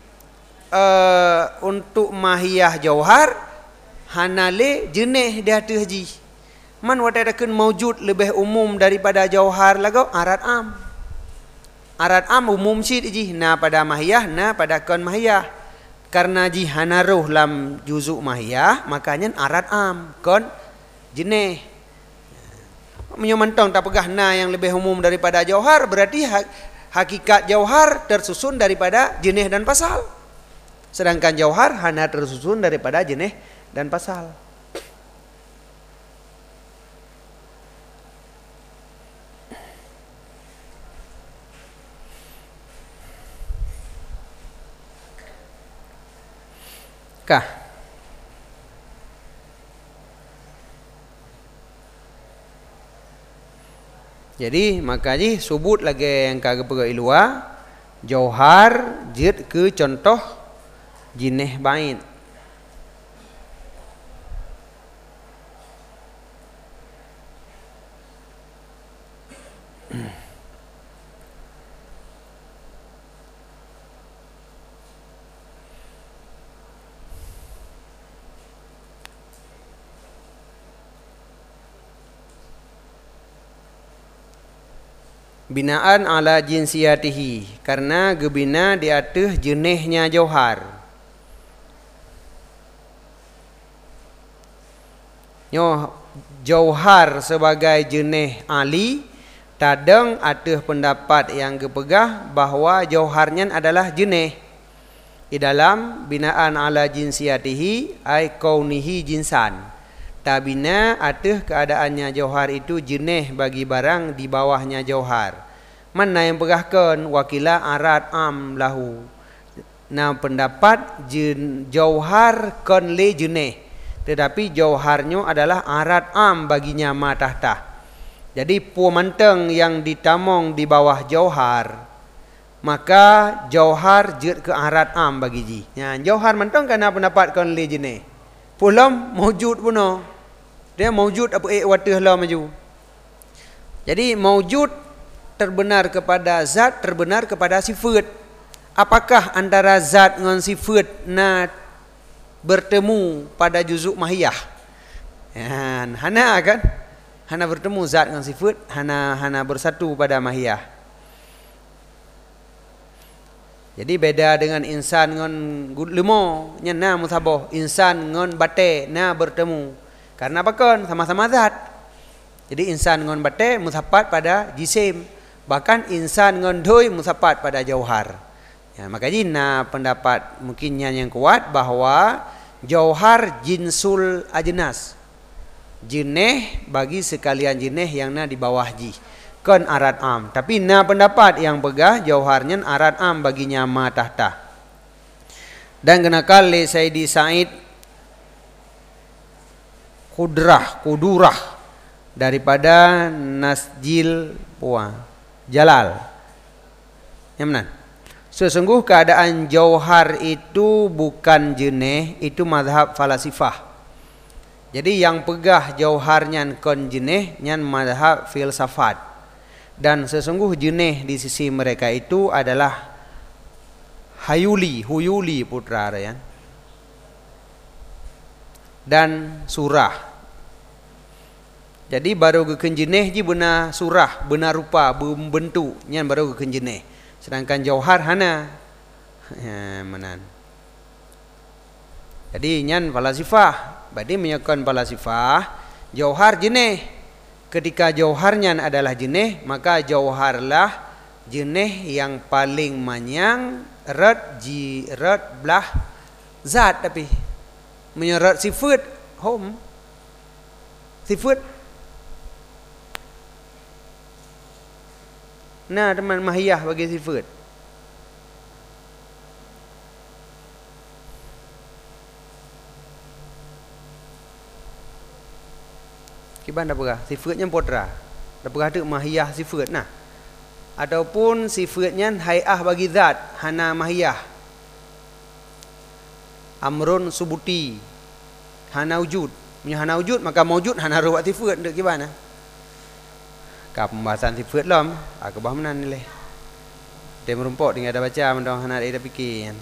Speaker 1: untuk mahiyah jauhar hana le jenis dia tu haji. Man wadadakeun maujud lebih umum daripada jauhar lagu arat am. Arat am umum syid ji na pada mahiyah na pada kon mahiyah. Karena ji hana roh lam juzuk mahiyah makanya arat am kon jenis. Menyomantong tak pegah na yang lebih umum daripada jauhar berarti hakikat jauhar tersusun daripada jenis dan pasal. Sedangkan jauhar hanya tersusun daripada jenis dan pasal. Kah? Jadi makanya subut lagi yang kagak pegak ilua jauhar jid ke contoh jinih bait. Binaan ala jinsiyatihi karena gebina di atas jenisnya jauhar. Nyo jauhar sebagai jenis ali tadang atas pendapat yang kepegah bahawa jauharnya adalah jenis. Di dalam binaan ala jinsiyatihi ay kaunihi jinsan. Tabina atas keadaannya jauhar itu jenis bagi barang di bawahnya jauhar. Mana yang pegahkan wakila arat am lahu. Nah pendapat jauhar kon le jenis. Tetapi jauharnya adalah arat am baginya ma tahtah. Jadi pemanteng yang ditamong di bawah jauhar. Maka jauhar jid ke arat am bagi ji. Ya, jauhar manteng kerana pendapat kon le jenis. Pulam maujud puno. Dia maujud apa watah lah maju. Jadi maujud terbenar kepada zat, terbenar kepada sifat. Apakah antara zat dengan sifat bertemu pada juzuk mahiyah? Hana kan? Hana bertemu zat dengan sifat, hana bersatu pada mahiyah. Jadi beda dengan insan dengan lemo, nya musabah. Insan dengan bate bertemu. Karena apa kan? Sama-sama zat. Jadi insan dengan bate musapat pada jisim. Bahkan insan dengan doi musapat pada jauhar. Ya, makanya pendapat mungkinnya yang kuat bahwa jauhar jinsul ajnas. Jenih bagi sekalian jenih yang di bawah ji. Kan arat am. Tapi pendapat yang pegah jauharnya arat am baginya ma tahta. Dan kenakal li Sayyidi Said kudurah daripada Nasjil Jalal. Yang mana? Sesungguh keadaan jauhar itu bukan jenih, itu mazhab falasifah. Jadi yang pegah jauharnya kon jenih nyan mazhab filsafat. Dan sesungguh jenih di sisi mereka itu adalah huyuli putra ya. Dan surah. Jadi baru geken jenih ji benar surah, benar rupa, bentuk nyan baru geken jenih. Sedangkan jauhar hana menan. Jadi nyan falasifah. Berarti menyokon falasifah jauhar jenih. Ketika jauharnya adalah jenih, maka jauharlah jenih yang paling manyang rat belah zat. Tapi menyerat sifat sifat teman mahiyah bagi sifat. Kiban dah pegah sifatnya podra. Dah pegah tu mahiyah sifat ataupun sifatnya hai'ah bagi zat hana mahiyah. Amrun subuti hana wujud. Punya hana wujud maka maujud hana ruwat sifat ndak kiban Ka pembahasan sifat lam ke bah menan nilai. Dia merumpok dengan ada baca mendong hana ada fikir.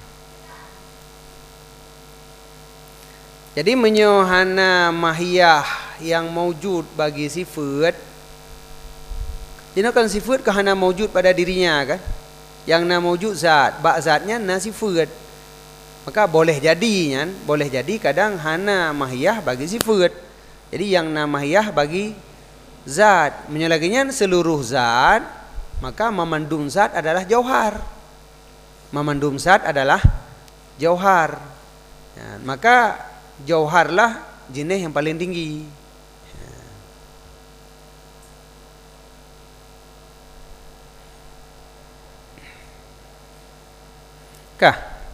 Speaker 1: Jadi menyohana mahiyah yang maujud bagi sifat. Jinakan sifat kahana maujud pada dirinya kan? Yang maujud zat, bak zatnya sifat. Maka boleh jadi kadang hana mahiyah bagi sifat. Jadi yang mahiyah bagi zat. Menyelaginya seluruh zat, maka memandum zat adalah jauhar. Memandum zat adalah jauhar. Ya, maka jauharlah jenis yang paling tinggi. Kah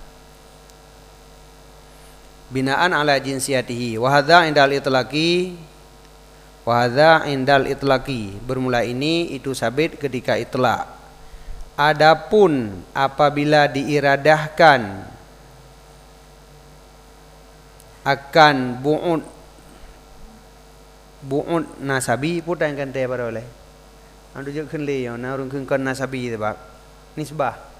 Speaker 1: binaan ala jinsiyatihi wa hadza indal itlaqi bermula ini itu sabit ketika itlaq. Adapun apabila diiradahkan akan bu'ud nasabi putan kan te pada oleh andu je keun le yo na urang keun kon nasabi te bak nisbah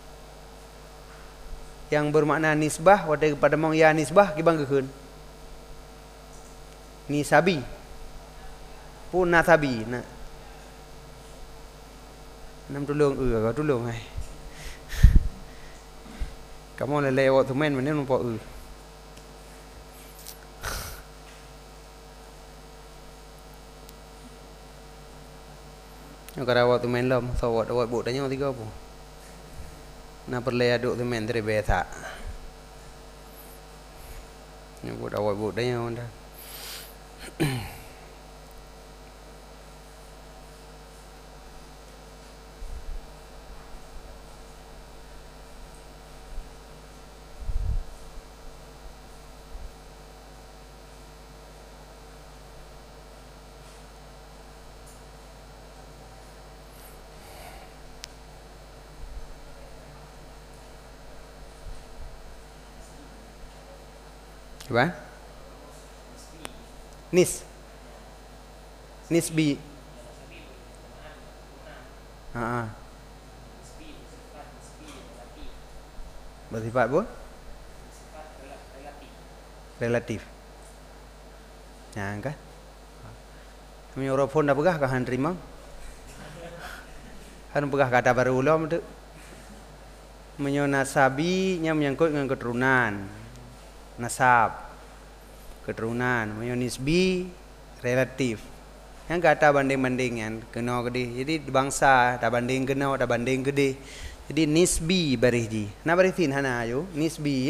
Speaker 1: yang bermakna nisbah wadai kepada mong ya nisbah kibang keun nisabi pun nasabi nam tulung kau tulung ai kamu lele waktu main mana nampak Kalau waktu main lom, sawat awat buat tanya tiga apa? Na perlu aduk tu main dari beta. Yang buat awat buat tanya onda. Apa? Nisbi. Ha. Bersifat apa? Relatif. Ya kan? Kami orang pun dah pegah kan terima. Kan pegah kata baru ulam tu. Nasabinya menyangkut dengan keturunan. Nasab. Keturunan. Nisbi relatif. Yang kata banding-bandingan kena gede. Jadi bangsa dah banding kena dah banding gede. Jadi nisbi barihji. Nak barihin hana ayo nisbi.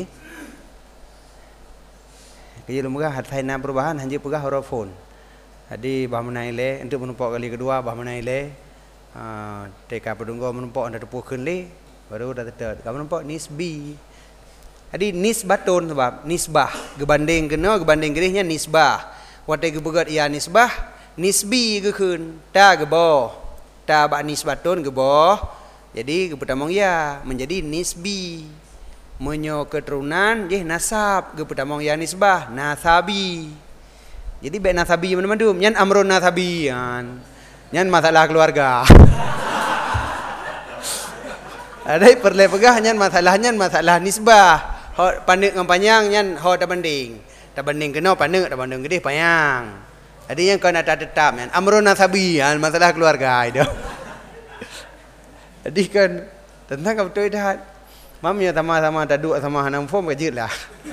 Speaker 1: Kerja lembaga hatfaina perubahan hanya pegah horofon. Jadi bah menaile untuk menumpuk kali kedua bah menaile. Teka pedunggo menumpuk anda tepukeun le baru dah tetet. Kamu menumpuk nisbi. Jadi nisbatun sebab nisbah gebanding kena gebanding gedehnya nisbah. Watai gebegat ia nisbah nisbi gekeun ta gebo. Ta ba nisbatun gebo. Jadi kepertamang ya menjadi nisbi. Menyo keturunan je nasab kepertamang ya nisbah nasabi. Jadi baik nasabi mana-mana nyan amrun nasabi kan. Nyan masalah keluarga. Ada perle pegah nyan masalah nisbah. Ho pandek dengan panjang nyan ho tak banding. Tak banding kena pandek tak banding gede panjang. Ada yang kau nak tetap nyan amrun nasabi kan masalah keluarga itu. Jadi kan tentang kau betul dah. Mamnya sama-sama taduk sama hanam form kejutlah.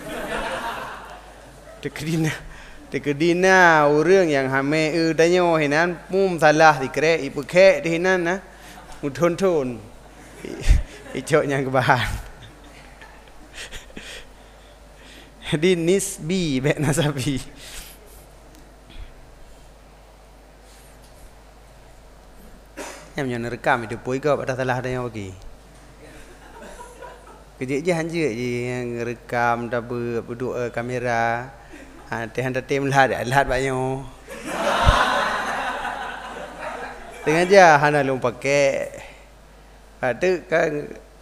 Speaker 1: Tekadina orang yang hame danyo hinan mum salah dikre ipekek di hinan nah. Mudhon-thon. Icok yang kebahan. Jadi nisbi baik nasabi. Yang menyo rekam itu poi ke pada salah danyo lagi. Kerja je hanja je yang rekam dah berduk kamera. Tihan tim lihat banyak. Dengan je hana lu pakai. Ada kan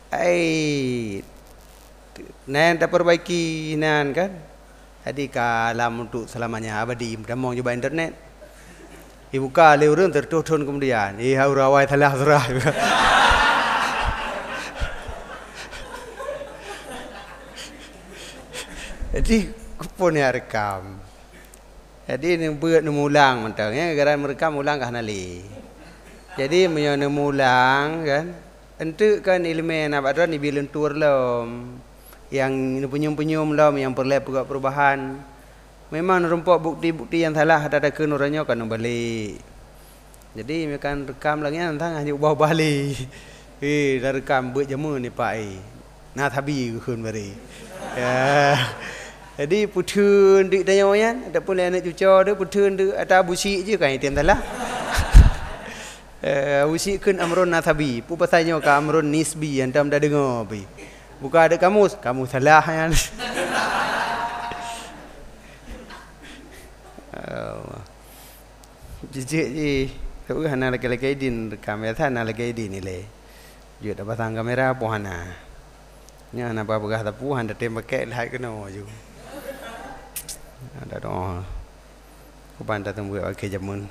Speaker 1: nan tak perbaiki nan kan. Jadi kalam untuk selamanya abadi damong juga internet. Dibuka leureun tertuthun kemudian. Haurawai thalah surah. Jadi kupon ya rekam. Jadi ni buat nemulang mentangnya gara merekam ulang kah nali. Jadi menyo nemulang kan. Entu kan ilmu nak ada ni bilun tur lom. Yang ni penyum-penyum lom yang perlu perubahan. Memang rumput bukti-bukti yang salah ada ke nurannya kan balik. Jadi mereka rekam lagi tentang hanya ubah balik. Dah rekam buat jamu ni pak Nah tabi kun bari. Ya. Jadi putun dik tanya yan, ada pun anak cucu dia putun dia ada busik je kan item salah. Busik kun amrun nasabi, pu pasanya ka amrun nisbi yang dah dengar pi. Buka ada kamus salah yan. Jijik je. Kau hana lagi din kamera hana lagi din ni le. Jut apa pasang kamera pu hana. Nya hana apa begah tapu hana tembak lihat kena ju. Ada doa. Aku pandai tunggu ke jamun.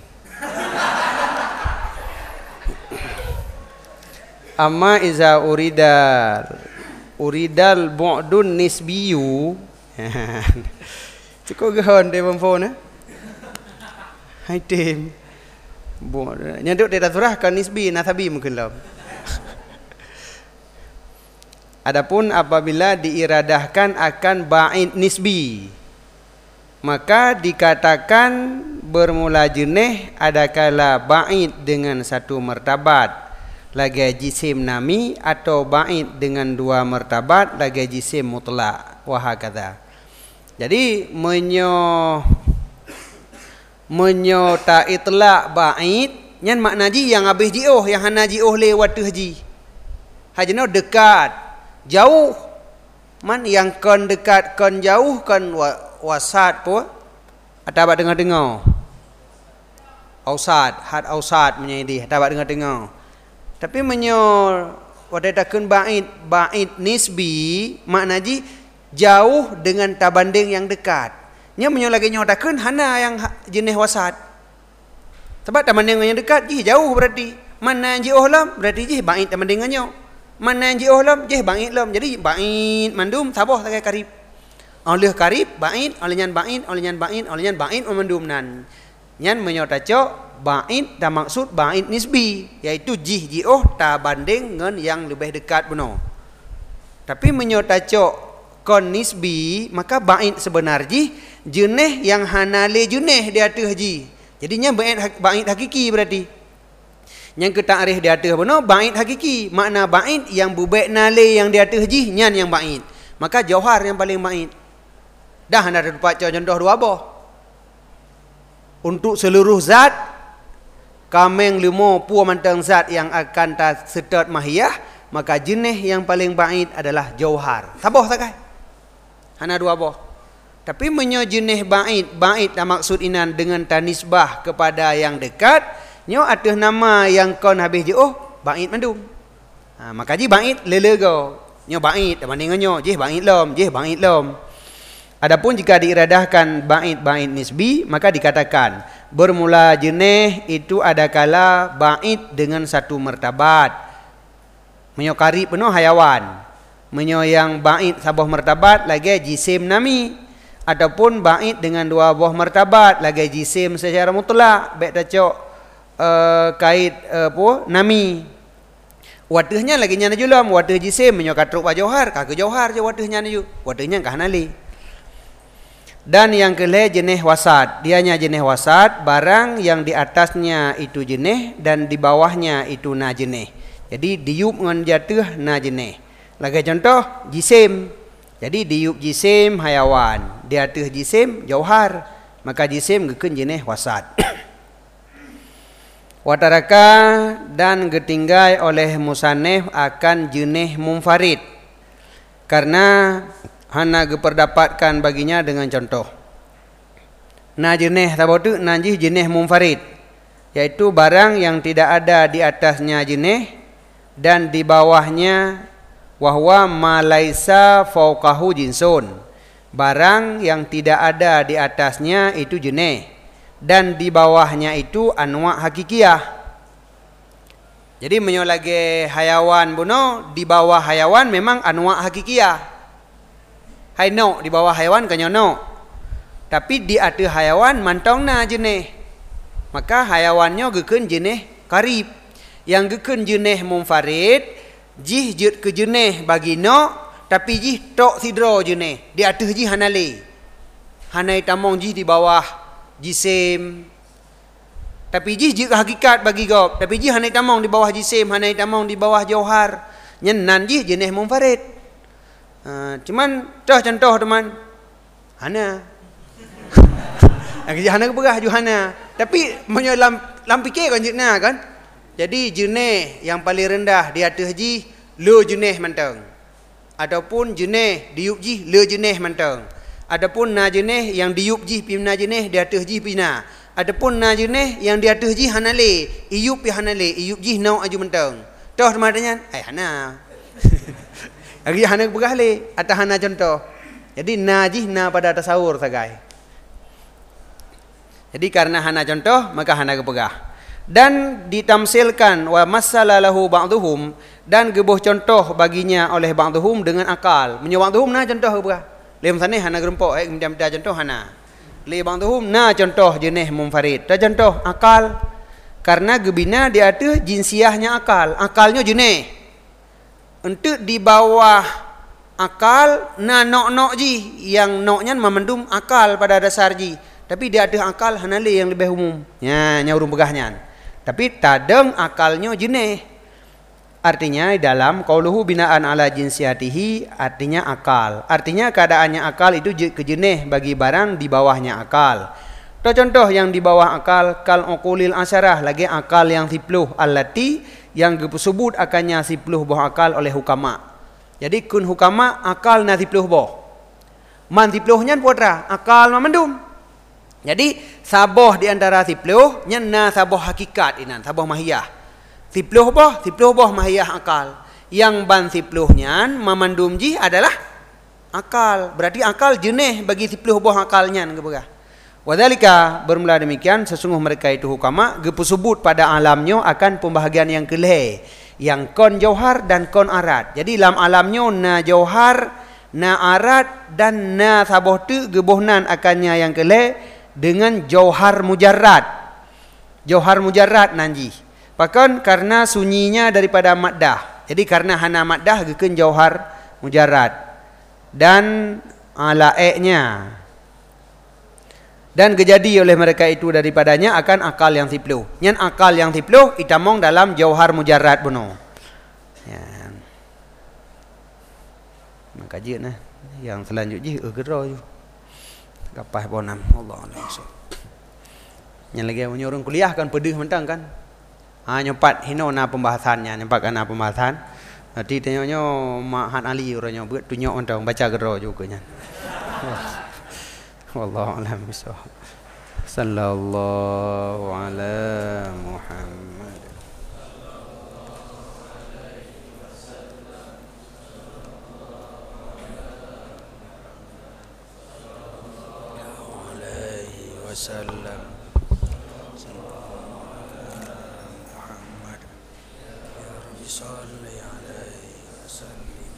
Speaker 1: Amma iza uridal bu'dun nisbiyu. Cukup gahon dia phone hai tim. Nyaduk dia surah kan nisbi nasabi mungkin lah. Adapun apabila diiradahkan akan ba'id nisbi, maka dikatakan bermula jenih adakala ba'id dengan satu martabat lagi jisim nami atau ba'id dengan dua martabat lagi jisim mutlak wahakadha. Jadi menyo ta itlaq ba'id nyan makna ji yang habis ji'oh yang hana ji'oh lewat haji. Hajno dekat jauh man yang kon dekat kon jauh kon wasat pun ada dengar ausat had ausat menjadi ada dengar tapi menyo wadatakeun ba'id nisbi makna ji jauh dengan tabanding yang dekat nya menyo lagi nyotakeun hana yang jenis wasat sebab tabanding yang dekat ji jauh berarti Mana jih lam berarti jih ba'id sama dengannya. Mana jih lam jih ba'id lam. Jadi ba'id mandum sabah takai karib. Oleh karib ba'id, oleh nyan ba'id, oleh nyan ba'id, oleh nyan ba'id mandum nan. Nyan menyota cok ba'id dan maksud ba'id nisbi, yaitu jih jioh ta banding dengan yang lebih dekat benar. Tapi menyota cok kon nisbi, maka ba'id sebenarnya jenis yang hanale jenis di atas ji. Jadinya ba'id hakiki berarti. Yang kita arif di atas benar ba'id hakiki. Makna ba'id yang bubek nale yang di atas ji nyan yang ba'id. Maka jauhar yang paling ba'id. Dah anda dapat contoh dua boh. Untuk seluruh zat kameng limo puan mantang zat yang akan tak setot mahiyah, maka jenis yang paling ba'id adalah jauhar. Sabah tak? Hana dua boh. Tapi menyo jenis ba'id dan maksud inan dengan tanisbah kepada yang dekat, nyo atas nama yang kon habis jauh ba'id mandum. Maka ji ba'id lelego. Nyo ba'id banding nyo jih ba'id lom. Adapun jika diiradahkan ba'id nisbi, maka dikatakan bermula jenis itu adakala ba'id dengan satu martabat. Menyo karib penuh hayawan. Menyo yang ba'id sabah martabat lagi jisim nami. Ataupun ba'id dengan dua buah martabat lagi jisim secara mutlak. Baik tacok kait nami. Wadahnya lagi nyana julam, wadah jisim menyo katruk wa jauhar, kagak jauhar je wadahnya ju. Wadahnya kah nali. Dan yang kelima jenis wasat. Dianya jenis wasat, barang yang di atasnya itu jenis dan di bawahnya itu na jenis. Jadi diup dengan jatuh na jenis. Lagi contoh jisim. Jadi diup jisim hayawan, di atas jisim jauhar, maka jisim gekun jenis wasat. Wataraka dan getinggai oleh musannif akan jenis munfarid. Karena hana geperdapatkan baginya dengan contoh. Nah jenis tabotu nanjih jenis munfarid, yaitu barang yang tidak ada di atasnya jenis dan di bawahnya wahwa malaisa fauqahu jinsun. Barang yang tidak ada di atasnya itu jenis dan di bawahnya itu anwa' hakikiyah. Jadi menyolagi hayawan buno, di bawah hayawan memang anwa' hakikiyah. Hai no di bawah hayawan kan no. Tapi di atas hayawan mantong na jenis. Maka hayawannya gekun jenis karib. Yang gekun jenis munfarid, jih jut ke jenis bagi no, tapi jih tok sidro jenis. Di atas jih hanale. Hanai tamong jih di bawah jisim. Tapi jih jih hakikat bagi gob. Tapi jih hanai tamong di bawah jisim, hanai tamong di bawah jauhar. Nyenan jih jenis munfarid. Cuman contoh teman hana hana berah juhana tapi menyo lam fikir kan jena kan. Jadi jenis yang paling rendah di atas ji le jenis mantang, ataupun jenis diup ji le jenis mantang, adapun na jenis yang diup ji pina jenis di atas ji pina, adapun na jenis yang di atas ji hanale iup pi hanale iup ji nau aju mantang. Toh teman tanya hana lagi hana begah le atau hana contoh. Jadi najih na pada tasawur sagai. Jadi karena hana contoh maka hana kepegah. Dan ditamsilkan wa masalalahu ba'duhum dan gebuh contoh baginya oleh ba'duhum dengan akal. Menyo ba'duhum na contoh kepegah. Lem sana hana gerempok minta contoh hana. Le ba'duhum na contoh jenis munfarid. Ta contoh akal. Karena gebina di atas jinsiahnya akal. Akalnya jenis. Untuk di bawah akal na nok ji yang noknya memandum akal pada dasar ji, tapi dia ada akal hanale yang lebih umum nyaurum begahnya, tapi tadeng akalnya jenis. Artinya dalam qauluhu binaan ala jinsiyatihi artinya akal, artinya keadaannya akal itu ke jenis bagi barang di bawahnya akal. Contoh yang di bawah akal kal uqulil asyarah, lagi akal yang 10 allati yang disebut akannya 10 buah akal oleh hukama. Jadi kun hukama akal na 10 buah. Man 10-nya putra akal mamandum. Jadi saboh di antara 10 nya na saboh hakikat inan, saboh mahiyah. 10 buah mahiyah akal. Yang ban 10-nya mamandum ji adalah akal. Berarti akal jenis bagi 10 buah akalnya ngabagah. Wadzalika bermula demikian sesungguh mereka itu hukama gepusubut pada alamnya akan pembahagian yang kelih yang kon jauhar dan kon arat. Jadi dalam alamnya na jauhar, na arat dan na saboh tu gebohnan akannya yang kelih dengan jauhar mujarrad. Jauhar mujarrad nanji. Bahkan karena sunyinya daripada maddah. Jadi karena hana maddah geken jauhar mujarrad dan laeknya. Dan kejadi oleh mereka itu daripadanya akan akal yang tipluh. Nyan akal yang tipluh itamong dalam jauhar mujarrad buno. Ya. Makaji nah. Yang selanjutnya gero ju. Kapah bonam Allah langsung. Nyan lagi punya orang kuliah kan pedih mentang kan. Nyopat hino na pembahasannya, nyopat kana pembahasan. Nanti tanyanya Mahat Ali orangnya buat tunjuk orang baca gero juga nyan. Wallahu a'lam bishawab. Sallallahu ala Muhammad. Alaihi wasallam. Sallallahu ala Muhammad. Ya Rabbi salli alaihi wasallam.